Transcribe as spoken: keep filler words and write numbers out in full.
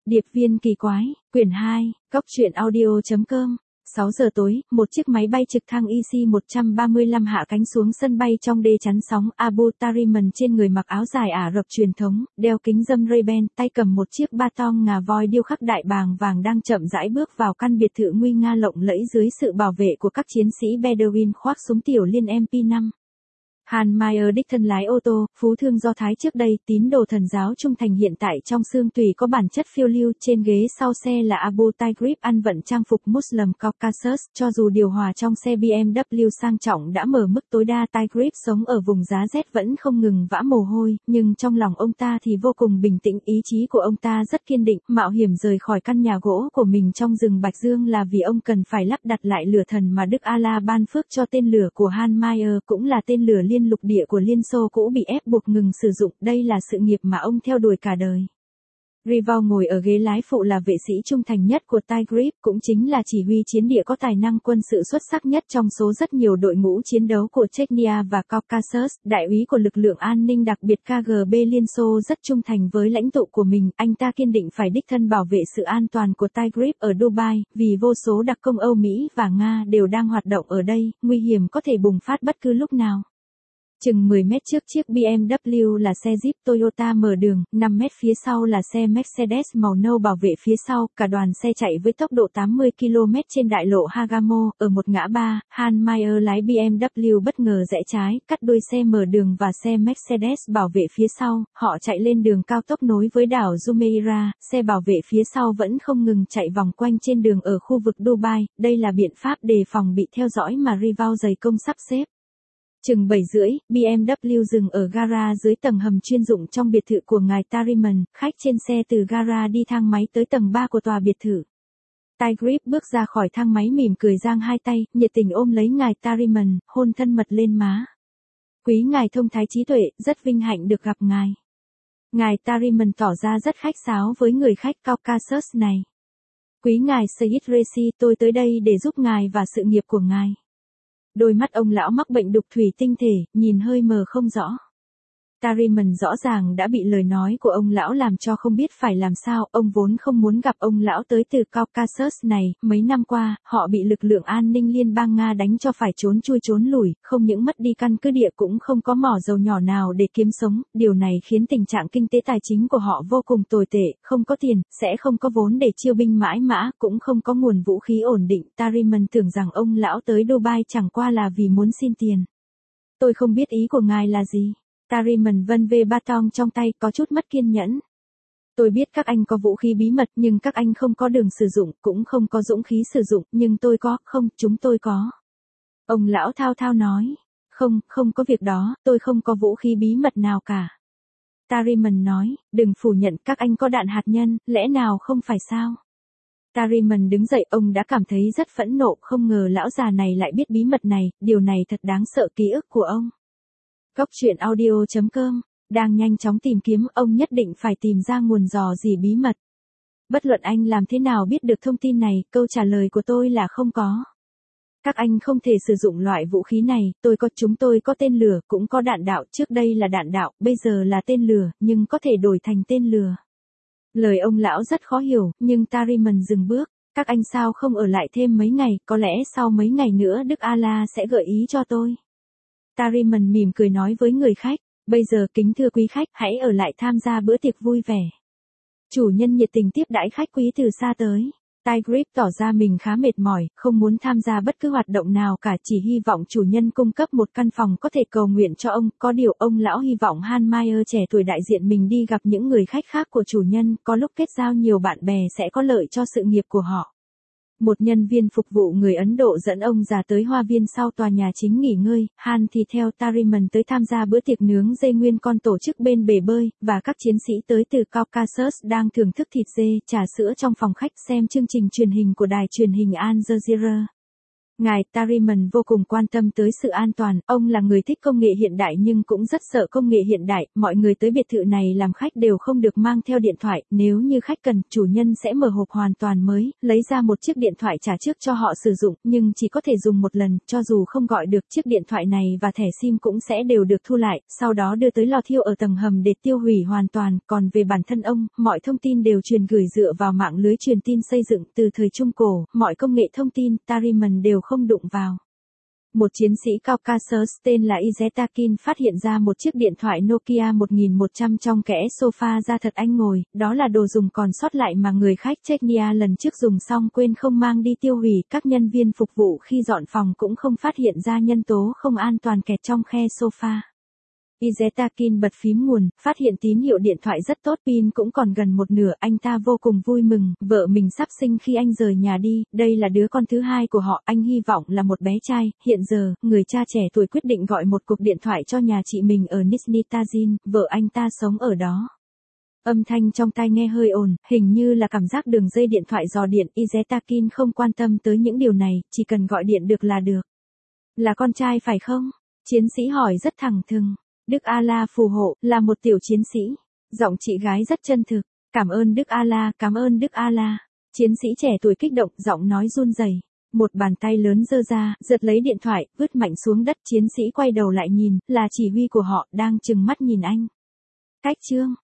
Điệp viên kỳ quái, quyển hai, góc truyện audio chấm com. sáu giờ tối, một chiếc máy bay trực thăng E C một ba lăm hạ cánh xuống sân bay trong đê chắn sóng Abu Tariman, trên người mặc áo dài Ả Rập truyền thống, đeo kính râm Ray-Ban, tay cầm một chiếc ba tong ngà voi điêu khắc đại bàng vàng, đang chậm rãi bước vào căn biệt thự nguy nga lộng lẫy dưới sự bảo vệ của các chiến sĩ Bedouin khoác súng tiểu liên M P năm. Han Meyer đích thân lái ô tô, phú thương Do Thái trước đây, tín đồ thần giáo trung thành hiện tại trong xương tùy có bản chất phiêu lưu, trên ghế sau xe là Abu Tagrib ăn vận trang phục Muslim Caucasus, cho dù điều hòa trong xe B M W sang trọng đã mở mức tối đa, Tagrib sống ở vùng giá rét vẫn không ngừng vã mồ hôi, nhưng trong lòng ông ta thì vô cùng bình tĩnh, ý chí của ông ta rất kiên định, mạo hiểm rời khỏi căn nhà gỗ của mình trong rừng Bạch Dương là vì ông cần phải lắp đặt lại lửa thần mà Đức Allah ban phước cho. Tên lửa của Han Meyer cũng là tên lửa liên lục địa của Liên Xô cũ bị ép buộc ngừng sử dụng, đây là sự nghiệp mà ông theo đuổi cả đời. Rival ngồi ở ghế lái phụ là vệ sĩ trung thành nhất của Tagrib, cũng chính là chỉ huy chiến địa có tài năng quân sự xuất sắc nhất trong số rất nhiều đội ngũ chiến đấu của Chechnya và Caucasus, đại úy của lực lượng an ninh đặc biệt K G B Liên Xô, rất trung thành với lãnh tụ của mình, anh ta kiên định phải đích thân bảo vệ sự an toàn của Tagrib ở Dubai, vì vô số đặc công Âu Mỹ và Nga đều đang hoạt động ở đây, nguy hiểm có thể bùng phát bất cứ lúc nào. Chừng mười mét trước chiếc B M W là xe Jeep Toyota mở đường, năm mét phía sau là xe Mercedes màu nâu bảo vệ phía sau, cả đoàn xe chạy với tốc độ tám mươi ki lô mét trên đại lộ Hagamo, ở một ngã ba, Han Meyer lái B M W bất ngờ rẽ trái, cắt đuôi xe mở đường và xe Mercedes bảo vệ phía sau, họ chạy lên đường cao tốc nối với đảo Jumeirah, xe bảo vệ phía sau vẫn không ngừng chạy vòng quanh trên đường ở khu vực Dubai, đây là biện pháp đề phòng bị theo dõi mà Rival dày công sắp xếp. Chừng bảy rưỡi, B M W dừng ở gara dưới tầng hầm chuyên dụng trong biệt thự của ngài Tariman, khách trên xe từ gara đi thang máy tới tầng ba của tòa biệt thự. Tagrib bước ra khỏi thang máy mỉm cười giang hai tay, nhiệt tình ôm lấy ngài Tariman, hôn thân mật lên má. Quý ngài thông thái trí tuệ, rất vinh hạnh được gặp ngài. Ngài Tariman tỏ ra rất khách sáo với người khách Caucasus này. Quý ngài Sayyid Resi, tôi tới đây để giúp ngài và sự nghiệp của ngài. Đôi mắt ông lão mắc bệnh đục thủy tinh thể, nhìn hơi mờ không rõ. Tariman rõ ràng đã bị lời nói của ông lão làm cho không biết phải làm sao, ông vốn không muốn gặp ông lão tới từ Caucasus này, mấy năm qua, họ bị lực lượng an ninh liên bang Nga đánh cho phải trốn chui trốn lủi, không những mất đi căn cứ địa cũng không có mỏ dầu nhỏ nào để kiếm sống, điều này khiến tình trạng kinh tế tài chính của họ vô cùng tồi tệ, không có tiền, sẽ không có vốn để chiêu binh mãi mã, cũng không có nguồn vũ khí ổn định. Tariman tưởng rằng ông lão tới Dubai chẳng qua là vì muốn xin tiền. Tôi không biết ý của ngài là gì. Tariman vân vê ba tong trong tay, có chút mất kiên nhẫn. Tôi biết các anh có vũ khí bí mật nhưng các anh không có đường sử dụng, cũng không có dũng khí sử dụng, nhưng tôi có, không, chúng tôi có. Ông lão thao thao nói, không, không có việc đó, tôi không có vũ khí bí mật nào cả. Tariman nói, đừng phủ nhận các anh có đạn hạt nhân, lẽ nào không phải sao? Tariman đứng dậy, ông đã cảm thấy rất phẫn nộ, không ngờ lão già này lại biết bí mật này, điều này thật đáng sợ. Ký ức của ông. Góc truyện audio chấm com, đang nhanh chóng tìm kiếm, ông nhất định phải tìm ra nguồn dò gì bí mật. Bất luận anh làm thế nào biết được thông tin này, câu trả lời của tôi là không có. Các anh không thể sử dụng loại vũ khí này, tôi có, chúng tôi có tên lửa, cũng có đạn đạo, trước đây là đạn đạo, bây giờ là tên lửa, nhưng có thể đổi thành tên lửa. Lời ông lão rất khó hiểu, nhưng Tariman dừng bước, các anh sao không ở lại thêm mấy ngày, có lẽ sau mấy ngày nữa Đức Allah sẽ gợi ý cho tôi. Tariman mỉm cười nói với người khách, bây giờ kính thưa quý khách, hãy ở lại tham gia bữa tiệc vui vẻ. Chủ nhân nhiệt tình tiếp đãi khách quý từ xa tới. Tagrib tỏ ra mình khá mệt mỏi, không muốn tham gia bất cứ hoạt động nào cả, chỉ hy vọng chủ nhân cung cấp một căn phòng có thể cầu nguyện cho ông, có điều ông lão hy vọng Han Meyer trẻ tuổi đại diện mình đi gặp những người khách khác của chủ nhân, có lúc kết giao nhiều bạn bè sẽ có lợi cho sự nghiệp của họ. Một nhân viên phục vụ người Ấn Độ dẫn ông già tới hoa viên sau tòa nhà chính nghỉ ngơi, Han thì theo Tariman tới tham gia bữa tiệc nướng dê nguyên con tổ chức bên bể bơi, và các chiến sĩ tới từ Caucasus đang thưởng thức thịt dê, trà sữa trong phòng khách, xem chương trình truyền hình của đài truyền hình Al Jazeera. Ngài Tariman vô cùng quan tâm tới sự an toàn, ông là người thích công nghệ hiện đại nhưng cũng rất sợ công nghệ hiện đại, mọi người tới biệt thự này làm khách đều không được mang theo điện thoại, nếu như khách cần, chủ nhân sẽ mở hộp hoàn toàn mới, lấy ra một chiếc điện thoại trả trước cho họ sử dụng, nhưng chỉ có thể dùng một lần, cho dù không gọi được chiếc điện thoại này và thẻ SIM cũng sẽ đều được thu lại, sau đó đưa tới lò thiêu ở tầng hầm để tiêu hủy hoàn toàn, còn về bản thân ông, mọi thông tin đều truyền gửi dựa vào mạng lưới truyền tin xây dựng từ thời Trung Cổ, mọi công nghệ thông tin, Tariman đều không đụng vào. Một chiến sĩ Caucasus tên là Izetakin phát hiện ra một chiếc điện thoại Nokia một nghìn một trăm trong kẽ sofa da thật anh ngồi, đó là đồ dùng còn sót lại mà người khách Chechnya lần trước dùng xong quên không mang đi tiêu hủy, các nhân viên phục vụ khi dọn phòng cũng không phát hiện ra nhân tố không an toàn kẹt trong khe sofa. Izetakin bật phím nguồn, phát hiện tín hiệu điện thoại rất tốt, pin cũng còn gần một nửa, anh ta vô cùng vui mừng, vợ mình sắp sinh khi anh rời nhà đi, đây là đứa con thứ hai của họ, anh hy vọng là một bé trai, hiện giờ, người cha trẻ tuổi quyết định gọi một cuộc điện thoại cho nhà chị mình ở Nizhny Tagil, vợ anh ta sống ở đó. Âm thanh trong tai nghe hơi ồn, hình như là cảm giác đường dây điện thoại dò điện, Izetakin không quan tâm tới những điều này, chỉ cần gọi điện được là được. Là con trai phải không? Chiến sĩ hỏi rất thẳng thừng. Đức Allah phù hộ, là một tiểu chiến sĩ. Giọng chị gái rất chân thực. Cảm ơn Đức Allah, cảm ơn Đức Allah. Chiến sĩ trẻ tuổi kích động, giọng nói run rẩy. Một bàn tay lớn giơ ra, giật lấy điện thoại, vứt mạnh xuống đất. Chiến sĩ quay đầu lại nhìn, là chỉ huy của họ, đang trừng mắt nhìn anh. Cách chương.